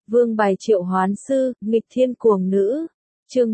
Vương bài triệu hoán sư, nghịch thiên cuồng nữ. Chương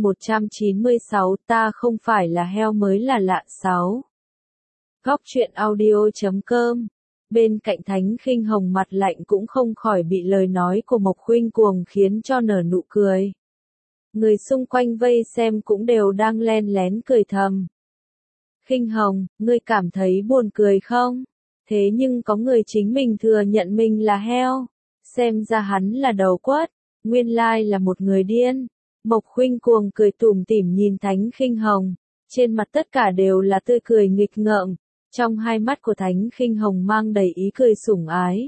196, ta không phải là heo mới là lạ 6. Góc truyện audio.com. Bên cạnh Thánh Khinh Hồng mặt lạnh cũng không khỏi bị lời nói của Mộc Khuynh cuồng khiến cho nở nụ cười. Người xung quanh vây xem cũng đều đang len lén cười thầm. Khinh Hồng, ngươi cảm thấy buồn cười không? Thế nhưng có người chính mình thừa nhận mình là heo. Xem ra hắn là đầu quất, nguyên lai là một người điên. Mộc Khuynh cuồng cười tủm tỉm nhìn Thánh Khinh Hồng, trên mặt tất cả đều là tươi cười nghịch ngợm, trong hai mắt của Thánh Khinh Hồng mang đầy ý cười sủng ái.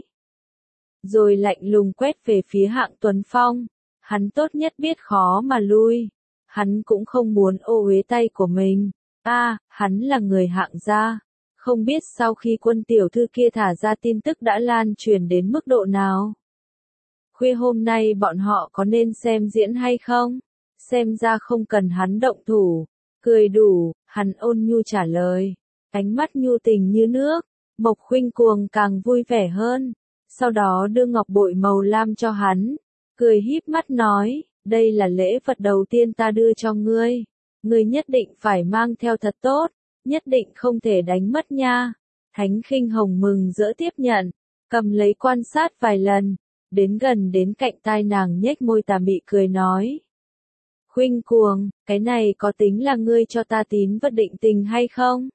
Rồi lạnh lùng quét về phía Hạng Tuấn Phong, hắn tốt nhất biết khó mà lui, hắn cũng không muốn ô uế tay của mình. Hắn là người Hạng gia, không biết sau khi quân tiểu thư kia thả ra tin tức đã lan truyền đến mức độ nào. Khuya hôm nay bọn họ có nên xem diễn hay không? Xem ra không cần hắn động thủ. Cười đủ, hắn ôn nhu trả lời. Ánh mắt nhu tình như nước. Mộc Khuynh cuồng càng vui vẻ hơn. Sau đó đưa ngọc bội màu lam cho hắn. Cười híp mắt nói, đây là lễ vật đầu tiên ta đưa cho ngươi. Ngươi nhất định phải mang theo thật tốt. Nhất định không thể đánh mất nha. Thánh Khinh Hồng mừng rỡ tiếp nhận. Cầm lấy quan sát vài lần. Đến gần đến cạnh tai nàng nhếch môi tà mị cười nói. Khuynh cuồng, cái này có tính là ngươi cho ta tín vật định tình hay không?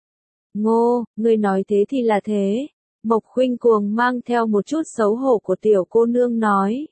Ngô, ngươi nói thế thì là thế. Mộc Khuynh cuồng mang theo một chút xấu hổ của tiểu cô nương nói.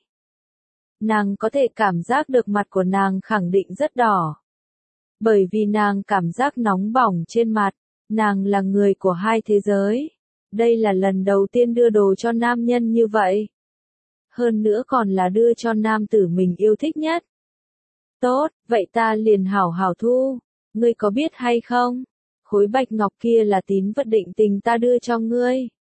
Nàng có thể cảm giác được mặt của nàng khẳng định rất đỏ. Bởi vì nàng cảm giác nóng bỏng trên mặt, nàng là người của hai thế giới. Đây là lần đầu tiên đưa đồ cho nam nhân như vậy. Hơn nữa còn là đưa cho nam tử mình yêu thích nhất. Tốt, vậy ta liền hảo hảo thu. Ngươi có biết hay không? Khối bạch ngọc kia là tín vật định tình ta đưa cho ngươi.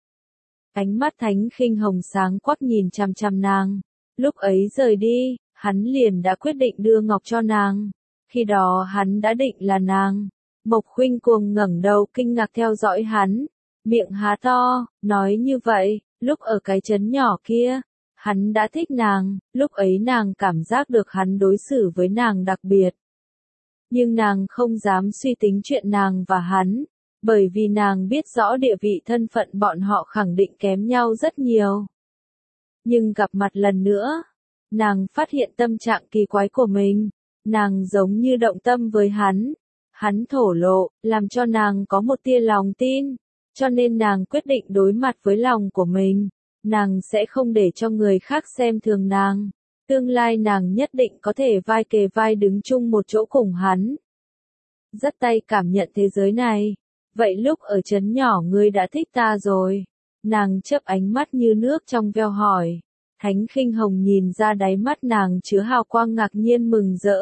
Ánh mắt Thánh Khinh Hồng sáng quắc nhìn chằm chằm nàng. Lúc ấy rời đi, hắn liền đã quyết định đưa ngọc cho nàng. Khi đó hắn đã định là nàng. Mộc Khuynh cuồng ngẩng đầu kinh ngạc theo dõi hắn. Miệng há to, nói như vậy, lúc ở cái trấn nhỏ kia. Hắn đã thích nàng, lúc ấy nàng cảm giác được hắn đối xử với nàng đặc biệt. Nhưng nàng không dám suy tính chuyện nàng và hắn, bởi vì nàng biết rõ địa vị thân phận bọn họ khẳng định kém nhau rất nhiều. Nhưng gặp mặt lần nữa, nàng phát hiện tâm trạng kỳ quái của mình, nàng giống như động tâm với hắn thổ lộ, làm cho nàng có một tia lòng tin, cho nên nàng quyết định đối mặt với lòng của mình. Nàng sẽ không để cho người khác xem thường nàng. Tương lai nàng nhất định có thể vai kề vai đứng chung một chỗ cùng hắn. Dắt tay cảm nhận thế giới này. Vậy lúc ở trấn nhỏ ngươi đã thích ta rồi. Nàng chớp ánh mắt như nước trong veo hỏi. Thánh Khinh Hồng nhìn ra đáy mắt nàng chứa hào quang ngạc nhiên mừng rỡ.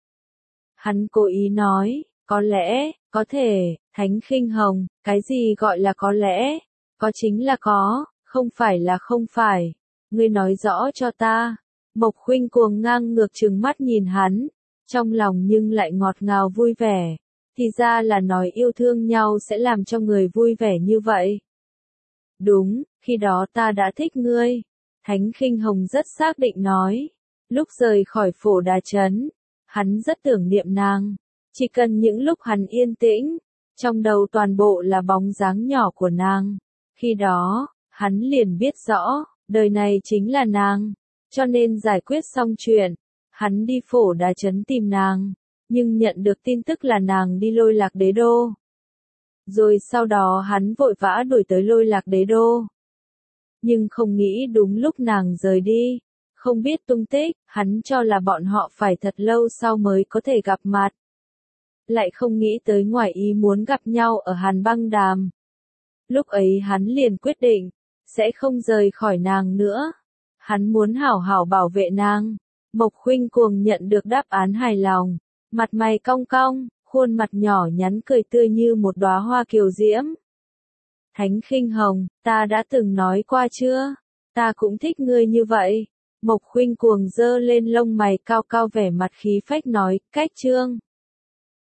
Hắn cố ý nói, có lẽ, có thể, Thánh Khinh Hồng, cái gì gọi là có lẽ, có chính là có. Không phải là không phải. Ngươi nói rõ cho ta. Mộc Khuynh cuồng ngang ngược trừng mắt nhìn hắn. Trong lòng nhưng lại ngọt ngào vui vẻ. Thì ra là nói yêu thương nhau sẽ làm cho người vui vẻ như vậy. Đúng, khi đó ta đã thích ngươi. Thánh Khinh Hồng rất xác định nói. Lúc rời khỏi Phổ Đà Trấn, hắn rất tưởng niệm nàng. Chỉ cần những lúc hắn yên tĩnh, trong đầu toàn bộ là bóng dáng nhỏ của nàng. Khi đó, hắn liền biết rõ, đời này chính là nàng, cho nên giải quyết xong chuyện, hắn đi Phổ Đà Trấn tìm nàng, nhưng nhận được tin tức là nàng đi Lôi Lạc Đế Đô. Rồi sau đó hắn vội vã đuổi tới Lôi Lạc Đế Đô. Nhưng không nghĩ đúng lúc nàng rời đi, không biết tung tích, hắn cho là bọn họ phải thật lâu sau mới có thể gặp mặt. Lại không nghĩ tới ngoài ý muốn gặp nhau ở Hàn Băng Đàm. Lúc ấy hắn liền quyết định, sẽ không rời khỏi nàng nữa. Hắn muốn hảo hảo bảo vệ nàng. Mộc Khuynh cuồng nhận được đáp án hài lòng. Mặt mày cong cong, khuôn mặt nhỏ nhắn cười tươi như một đóa hoa kiều diễm. Thánh Khinh Hồng, ta đã từng nói qua chưa? Ta cũng thích ngươi như vậy. Mộc Khuynh cuồng giơ lên lông mày cao cao vẻ mặt khí phách nói, cách trương.